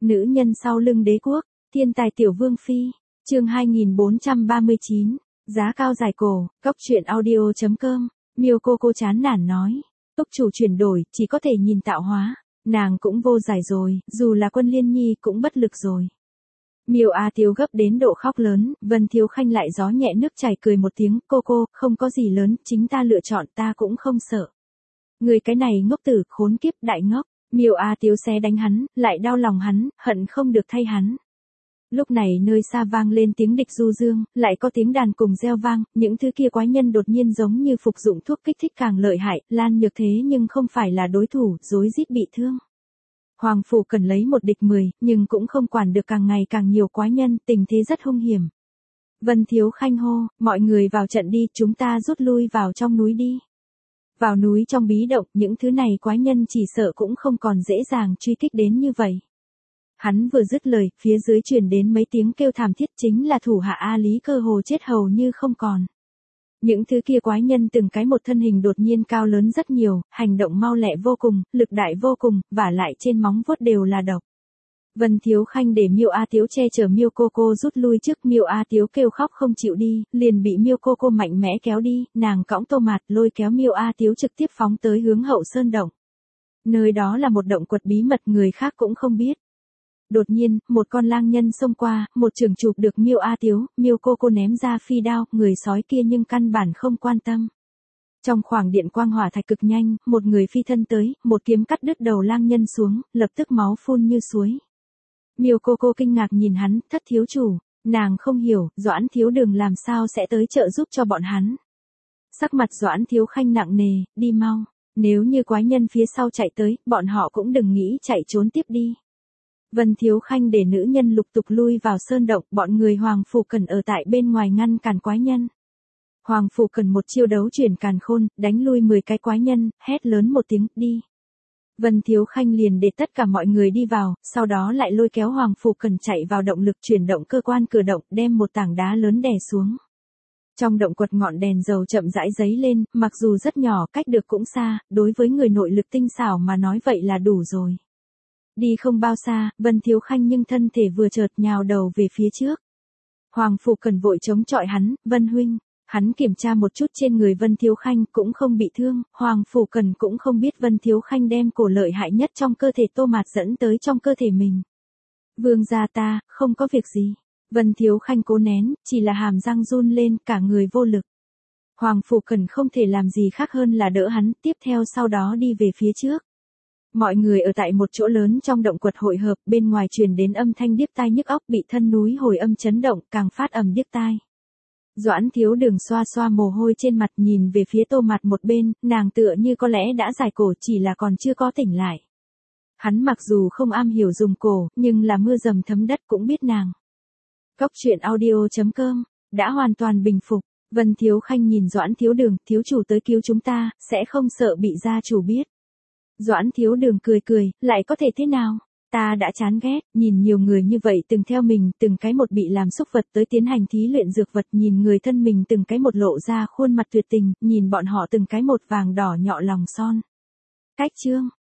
Nữ nhân sau lưng đế quốc, thiên tài tiểu vương phi, chương 2439, giá cao dài cổ, góc truyện audio.com, Miêu cô chán nản nói, túc chủ chuyển đổi, chỉ có thể nhìn tạo hóa, nàng cũng vô giải rồi, dù là Quân Liên Nhi cũng bất lực rồi. Miêu A Tiếu gấp đến độ khóc lớn, Vân Thiếu Khanh lại gió nhẹ nước chảy cười một tiếng, cô, không có gì lớn, chính ta lựa chọn ta cũng không sợ. Người cái này ngốc tử, khốn kiếp, đại ngốc. Miêu A Tiếu xé đánh hắn, lại đau lòng hắn, hận không được thay hắn. Lúc này nơi xa vang lên tiếng địch du dương, lại có tiếng đàn cùng reo vang, những thứ kia quái nhân đột nhiên giống như phục dụng thuốc kích thích càng lợi hại, Lan Nhược thế nhưng không phải là đối thủ, rối rít bị thương. Hoàng phủ cần lấy một địch 10, nhưng cũng không quản được càng ngày càng nhiều quái nhân, tình thế rất hung hiểm. Vân Thiếu Khanh hô, mọi người vào trận đi, chúng ta rút lui vào trong núi đi. Vào núi trong bí động, những thứ này quái nhân chỉ sợ cũng không còn dễ dàng truy kích đến như vậy. Hắn vừa dứt lời, phía dưới truyền đến mấy tiếng kêu thảm thiết, chính là thủ hạ A Lý cơ hồ chết hầu như không còn. Những thứ kia quái nhân từng cái một thân hình đột nhiên cao lớn rất nhiều, hành động mau lẹ vô cùng, lực đại vô cùng, vả lại trên móng vuốt đều là độc. Vân Thiếu Khanh để Miêu A Tiếu che chở Miêu cô rút lui trước, Miêu A Tiếu kêu khóc không chịu đi, liền bị Miêu cô mạnh mẽ kéo đi, nàng cõng Tô Mạt lôi kéo Miêu A Tiếu trực tiếp phóng tới hướng Hậu Sơn động. Nơi đó là một động quật bí mật, người khác cũng không biết. Đột nhiên, một con lang nhân xông qua, một chưởng chụp được Miêu A Tiếu, Miêu cô ném ra phi đao, người sói kia nhưng căn bản không quan tâm. Trong khoảng điện quang hỏa thạch cực nhanh, một người phi thân tới, một kiếm cắt đứt đầu lang nhân xuống, lập tức máu phun như suối. Miêu cô kinh ngạc nhìn hắn, thất thiếu chủ, nàng không hiểu, Doãn Thiếu Đường làm sao sẽ tới trợ giúp cho bọn hắn. Sắc mặt Doãn Thiếu Khanh nặng nề, đi mau, nếu như quái nhân phía sau chạy tới, bọn họ cũng đừng nghĩ chạy trốn tiếp đi. Vân Thiếu Khanh để nữ nhân lục tục lui vào sơn động, bọn người Hoàng phủ cần ở tại bên ngoài ngăn cản quái nhân. Hoàng phủ cần một chiêu đấu chuyển càn khôn, đánh lui 10 cái quái nhân, hét lớn một tiếng, đi. Vân Thiếu Khanh liền để tất cả mọi người đi vào, sau đó lại lôi kéo Hoàng phủ cần chạy vào động lực chuyển động cơ quan cửa động, đem một tảng đá lớn đè xuống. Trong động quật ngọn đèn dầu chậm rãi giấy lên, mặc dù rất nhỏ, cách được cũng xa, đối với người nội lực tinh xảo mà nói vậy là đủ rồi. Đi không bao xa, Vân Thiếu Khanh nhưng thân thể vừa chợt nhào đầu về phía trước. Hoàng phủ cần vội chống chọi hắn, Vân huynh. Hắn kiểm tra một chút trên người Vân Thiếu Khanh cũng không bị thương, Hoàng phủ cần cũng không biết Vân Thiếu Khanh đem cổ lợi hại nhất trong cơ thể Tô Mạt dẫn tới trong cơ thể mình. Vương gia ta, không có việc gì. Vân Thiếu Khanh cố nén, chỉ là hàm răng run lên, cả người vô lực. Hoàng phủ cần không thể làm gì khác hơn là đỡ hắn, tiếp theo sau đó đi về phía trước. Mọi người ở tại một chỗ lớn trong động quật hội hợp, bên ngoài truyền đến âm thanh điếc tai nhức óc, bị thân núi hồi âm chấn động, càng phát ầm điếc tai. Doãn Thiếu Đường xoa xoa mồ hôi trên mặt, nhìn về phía Tô Mạt một bên, nàng tựa như có lẽ đã giải cổ, chỉ là còn chưa có tỉnh lại. Hắn mặc dù không am hiểu dùng cổ, nhưng là mưa dầm thấm đất cũng biết nàng. Góc truyện audio.com, đã hoàn toàn bình phục. Vân Thiếu Khanh nhìn Doãn Thiếu Đường, thiếu chủ tới cứu chúng ta, sẽ không sợ bị gia chủ biết. Doãn Thiếu Đường cười, lại có thể thế nào? Ta đã chán ghét, nhìn nhiều người như vậy từng theo mình, từng cái một bị làm xúc vật tới tiến hành thí luyện dược vật, nhìn người thân mình từng cái một lộ ra khuôn mặt tuyệt tình, nhìn bọn họ từng cái một vàng đỏ nhọ lòng son. Cách chương.